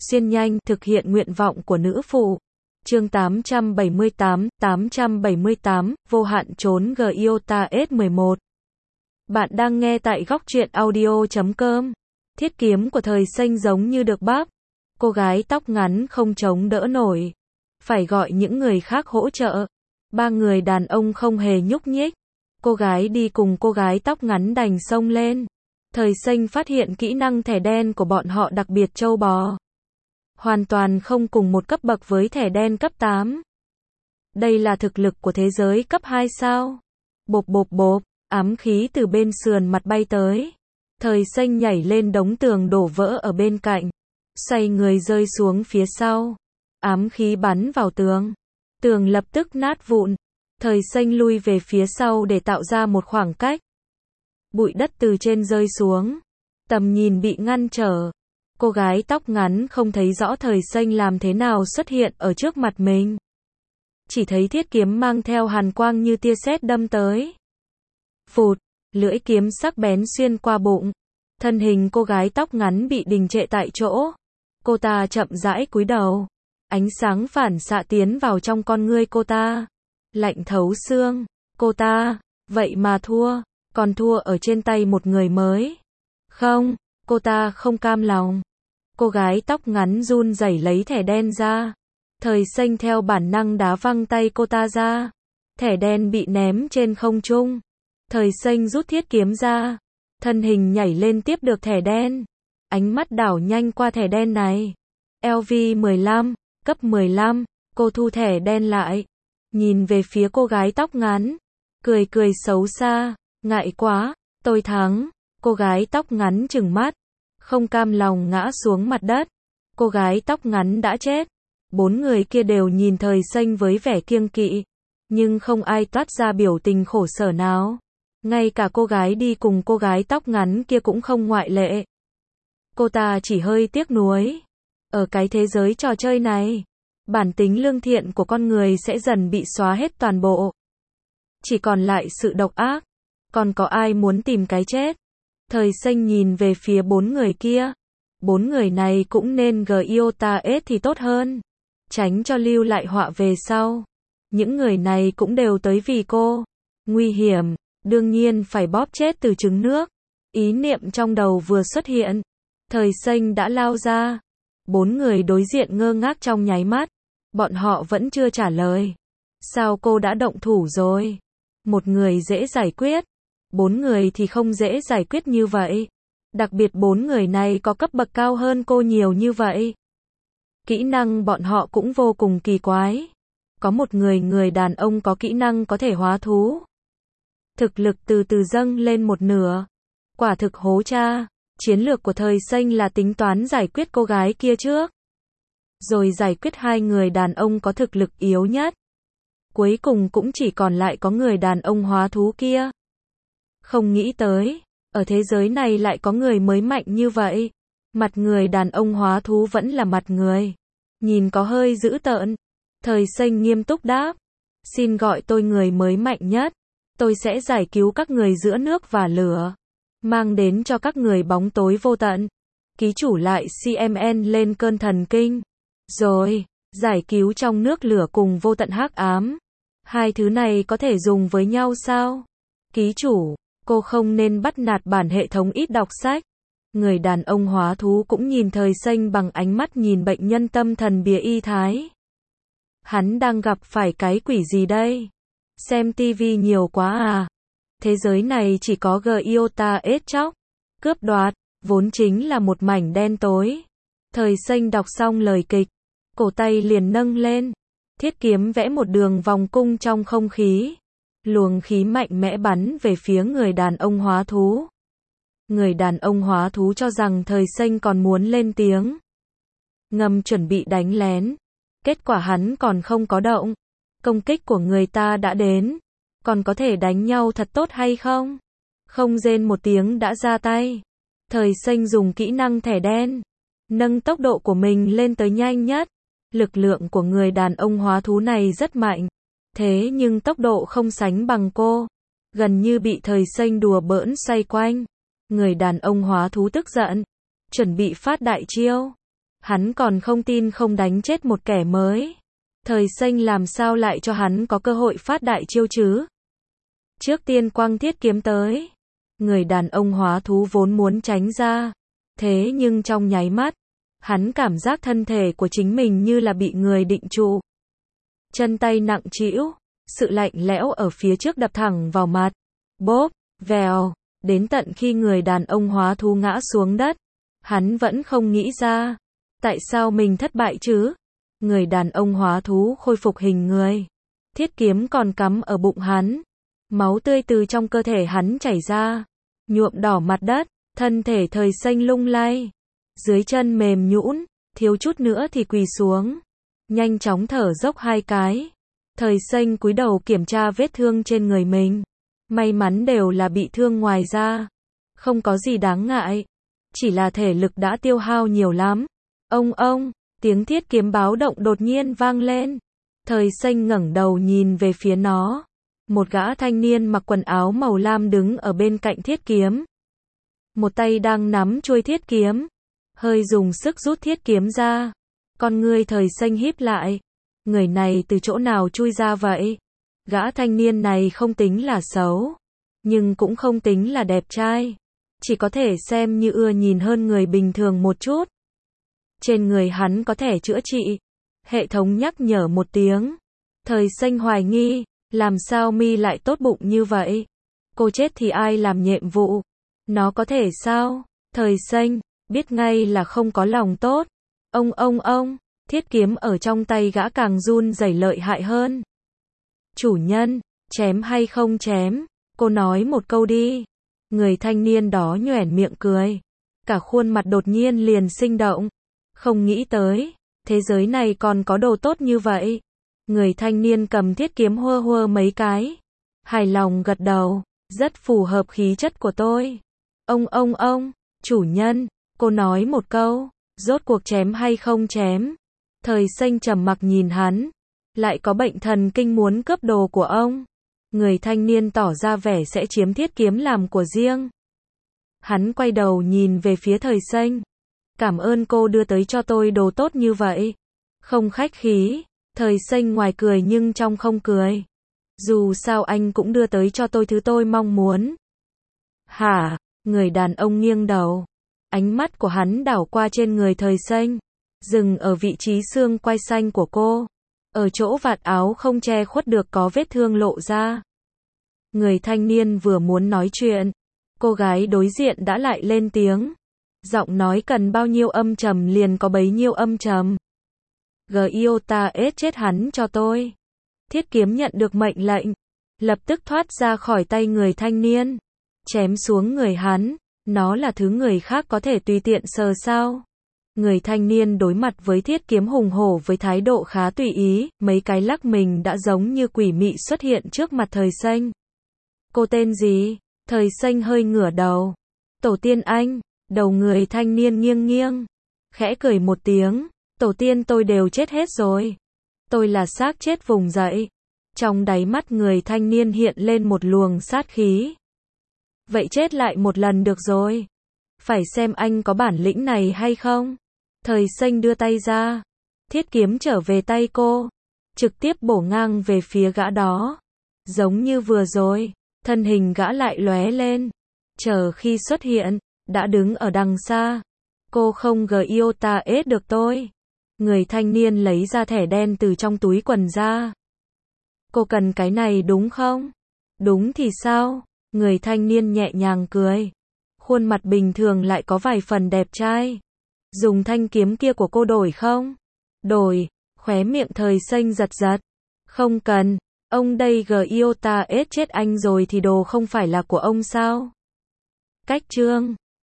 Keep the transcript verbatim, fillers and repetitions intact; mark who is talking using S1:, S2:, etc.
S1: xuyên nhanh, thực hiện nguyện vọng của nữ phụ. Chương tám trăm bảy mươi tám, tám trăm bảy mươi tám, vô hạn trốn Giota S mười một. Bạn đang nghe tại góc truyện audio chấm com. Thiết kiếm của thời xanh giống như được bắp. Cô gái tóc ngắn không chống đỡ nổi. Phải gọi những người khác hỗ trợ. Ba người đàn ông không hề nhúc nhích. Cô gái đi cùng cô gái tóc ngắn đành xông lên. Thời xanh phát hiện kỹ năng thẻ đen của bọn họ đặc biệt trâu bò. Hoàn toàn không cùng một cấp bậc với thẻ đen cấp tám. Đây là thực lực của thế giới cấp hai sao? Bộp bộp bộp, ám khí từ bên sườn mặt bay tới. Thời xanh nhảy lên đống tường đổ vỡ ở bên cạnh. Xoay người rơi xuống phía sau. Ám khí bắn vào tường. Tường lập tức nát vụn. Thời xanh lui về phía sau để tạo ra một khoảng cách. Bụi đất từ trên rơi xuống. Tầm nhìn bị ngăn trở. Cô gái tóc ngắn không thấy rõ thời xanh làm thế nào xuất hiện ở trước mặt mình. Chỉ thấy thiết kiếm mang theo hàn quang như tia sét đâm tới. Phụt, lưỡi kiếm sắc bén xuyên qua bụng. Thân hình cô gái tóc ngắn bị đình trệ tại chỗ. Cô ta chậm rãi cúi đầu. Ánh sáng phản xạ tiến vào trong con ngươi cô ta. Lạnh thấu xương. Cô ta, vậy mà thua, còn thua ở trên tay một người mới. Không, cô ta không cam lòng. Cô gái tóc ngắn run rẩy lấy thẻ đen ra. Thời xanh theo bản năng đá văng tay cô ta ra. Thẻ đen bị ném trên không trung. Thời xanh rút thiết kiếm ra. Thân hình nhảy lên tiếp được thẻ đen. Ánh mắt đảo nhanh qua thẻ đen này. L V mười lăm, cấp mười lăm, cô thu thẻ đen lại. Nhìn về phía cô gái tóc ngắn. Cười cười xấu xa, ngại quá, tôi thắng. Cô gái tóc ngắn trừng mắt. Không cam lòng ngã xuống mặt đất. Cô gái tóc ngắn đã chết. Bốn người kia đều nhìn thời xanh với vẻ kiêng kỵ. Nhưng không ai toát ra biểu tình khổ sở nào. Ngay cả cô gái đi cùng cô gái tóc ngắn kia cũng không ngoại lệ. Cô ta chỉ hơi tiếc nuối. Ở cái thế giới trò chơi này, bản tính lương thiện của con người sẽ dần bị xóa hết toàn bộ. Chỉ còn lại sự độc ác. Còn có ai muốn tìm cái chết? Thời xanh nhìn về phía bốn người kia. Bốn người này cũng nên Giota S thì tốt hơn. Tránh cho lưu lại họa về sau. Những người này cũng đều tới vì cô. Nguy hiểm, đương nhiên phải bóp chết từ trứng nước. Ý niệm trong đầu vừa xuất hiện. Thời xanh đã lao ra. Bốn người đối diện ngơ ngác trong nháy mắt. Bọn họ vẫn chưa trả lời. Sao cô đã động thủ rồi? Một người dễ giải quyết. Bốn người thì không dễ giải quyết như vậy. Đặc biệt bốn người này có cấp bậc cao hơn cô nhiều như vậy. Kỹ năng bọn họ cũng vô cùng kỳ quái. Có một người người đàn ông có kỹ năng có thể hóa thú. Thực lực từ từ dâng lên một nửa. Quả thực hố cha. Chiến lược của thời xanh là tính toán giải quyết cô gái kia trước. Rồi giải quyết hai người đàn ông có thực lực yếu nhất. Cuối cùng cũng chỉ còn lại có người đàn ông hóa thú kia. Không nghĩ tới, ở thế giới này lại có người mới mạnh như vậy. Mặt người đàn ông hóa thú vẫn là mặt người. Nhìn có hơi dữ tợn. Thời xanh nghiêm túc đáp. Xin gọi tôi người mới mạnh nhất. Tôi sẽ giải cứu các người giữa nước và lửa. Mang đến cho các người bóng tối vô tận. Ký chủ lại xê em en lên cơn thần kinh. Rồi, giải cứu trong nước lửa cùng vô tận hắc ám. Hai thứ này có thể dùng với nhau sao? Ký chủ, cô không nên bắt nạt bản hệ thống ít đọc sách. Người đàn ông hóa thú cũng nhìn thời xanh bằng ánh mắt nhìn bệnh nhân tâm thần bìa y thái. Hắn đang gặp phải cái quỷ gì đây? Xem tivi nhiều quá à? Thế giới này chỉ có Giota S chóc, cướp đoạt, vốn chính là một mảnh đen tối. Thời xanh đọc xong lời kịch, cổ tay liền nâng lên. Thiết kiếm vẽ một đường vòng cung trong không khí. Luồng khí mạnh mẽ bắn về phía người đàn ông hóa thú. Người đàn ông hóa thú cho rằng thời xanh còn muốn lên tiếng. Ngầm chuẩn bị đánh lén. Kết quả hắn còn không có động. Công kích của người ta đã đến. Còn có thể đánh nhau thật tốt hay không? Không rên một tiếng đã ra tay. Thời xanh dùng kỹ năng thẻ đen. Nâng tốc độ của mình lên tới nhanh nhất. Lực lượng của người đàn ông hóa thú này rất mạnh. Thế nhưng tốc độ không sánh bằng cô. Gần như bị thời xanh đùa bỡn xoay quanh. Người đàn ông hóa thú tức giận. Chuẩn bị phát đại chiêu. Hắn còn không tin không đánh chết một kẻ mới. Thời xanh làm sao lại cho hắn có cơ hội phát đại chiêu chứ? Trước tiên quăng thiết kiếm tới. Người đàn ông hóa thú vốn muốn tránh ra. Thế nhưng trong nháy mắt, hắn cảm giác thân thể của chính mình như là bị người định trụ. Chân tay nặng trĩu, sự lạnh lẽo ở phía trước đập thẳng vào mặt. Bốp, vèo, đến tận khi người đàn ông hóa thú ngã xuống đất, hắn vẫn không nghĩ ra, tại sao mình thất bại chứ? Người đàn ông hóa thú khôi phục hình người. Thiết kiếm còn cắm ở bụng hắn. Máu tươi từ trong cơ thể hắn chảy ra, nhuộm đỏ mặt đất, thân thể thời xanh lung lay. Dưới chân mềm nhũn, thiếu chút nữa thì quỳ xuống. Nhanh chóng thở dốc hai cái. Thời xanh cúi đầu kiểm tra vết thương trên người mình. May mắn đều là bị thương ngoài da. Không có gì đáng ngại. Chỉ là thể lực đã tiêu hao nhiều lắm. Ông ông, tiếng thiết kiếm báo động đột nhiên vang lên. Thời xanh ngẩng đầu nhìn về phía nó. Một gã thanh niên mặc quần áo màu lam đứng ở bên cạnh thiết kiếm. Một tay đang nắm chuôi thiết kiếm. Hơi dùng sức rút thiết kiếm ra. Con ngươi thời xanh híp lại. Người này từ chỗ nào chui ra vậy? Gã thanh niên này không tính là xấu. Nhưng cũng không tính là đẹp trai. Chỉ có thể xem như ưa nhìn hơn người bình thường một chút. Trên người hắn có thể chữa trị. Hệ thống nhắc nhở một tiếng. Thời xanh hoài nghi. Làm sao mi lại tốt bụng như vậy? Cô chết thì ai làm nhiệm vụ? Nó có thể sao? Thời xanh, biết ngay là không có lòng tốt. Ông ông ông, thiết kiếm ở trong tay gã càng run rẩy lợi hại hơn. Chủ nhân, chém hay không chém? Cô nói một câu đi. Người thanh niên đó nhoẻn miệng cười. Cả khuôn mặt đột nhiên liền sinh động. Không nghĩ tới, thế giới này còn có đồ tốt như vậy. Người thanh niên cầm thiết kiếm hơ hơ mấy cái. Hài lòng gật đầu, rất phù hợp khí chất của tôi. Ông ông ông, chủ nhân, cô nói một câu, rốt cuộc chém hay không chém? Thời xanh trầm mặc nhìn hắn, lại có bệnh thần kinh muốn cướp đồ của ông. Người thanh niên tỏ ra vẻ sẽ chiếm thiết kiếm làm của riêng. Hắn quay đầu nhìn về phía thời xanh. Cảm ơn cô đưa tới cho tôi đồ tốt như vậy. Không khách khí. Thời xanh ngoài cười nhưng trong không cười. Dù sao anh cũng đưa tới cho tôi thứ tôi mong muốn. Hả? Người đàn ông nghiêng đầu. Ánh mắt của hắn đảo qua trên người thời xanh. Dừng ở vị trí xương quai xanh của cô. Ở chỗ vạt áo không che khuất được có vết thương lộ ra. Người thanh niên vừa muốn nói chuyện. Cô gái đối diện đã lại lên tiếng. Giọng nói cần bao nhiêu âm trầm liền có bấy nhiêu âm trầm. Giota ết chết hắn cho tôi. Thiết kiếm nhận được mệnh lệnh. Lập tức thoát ra khỏi tay người thanh niên. Chém xuống người hắn. Nó là thứ người khác có thể tùy tiện sờ sao. Người thanh niên đối mặt với thiết kiếm hùng hổ với thái độ khá tùy ý. Mấy cái lắc mình đã giống như quỷ mị xuất hiện trước mặt thời xanh. Cô tên gì? Thời xanh hơi ngửa đầu. Tổ tiên anh. Đầu người thanh niên nghiêng nghiêng. Khẽ cười một tiếng. Tổ tiên tôi đều chết hết rồi. Tôi là xác chết vùng dậy. Trong đáy mắt người thanh niên hiện lên một luồng sát khí. Vậy chết lại một lần được rồi. Phải xem anh có bản lĩnh này hay không. Thời xanh đưa tay ra. Thiết kiếm trở về tay cô. Trực tiếp bổ ngang về phía gã đó. Giống như vừa rồi. Thân hình gã lại lóe lên. Chờ khi xuất hiện. Đã đứng ở đằng xa. Cô không Giota ết được tôi. Người thanh niên lấy ra thẻ đen từ trong túi quần ra. Cô cần cái này đúng không? Đúng thì sao? Người thanh niên nhẹ nhàng cười. Khuôn mặt bình thường lại có vài phần đẹp trai. Dùng thanh kiếm kia của cô đổi không? Đổi. Khóe miệng thời xanh giật giật. Không cần. Ông đây Giota ết chết anh rồi thì đồ không phải là của ông sao? Cách chương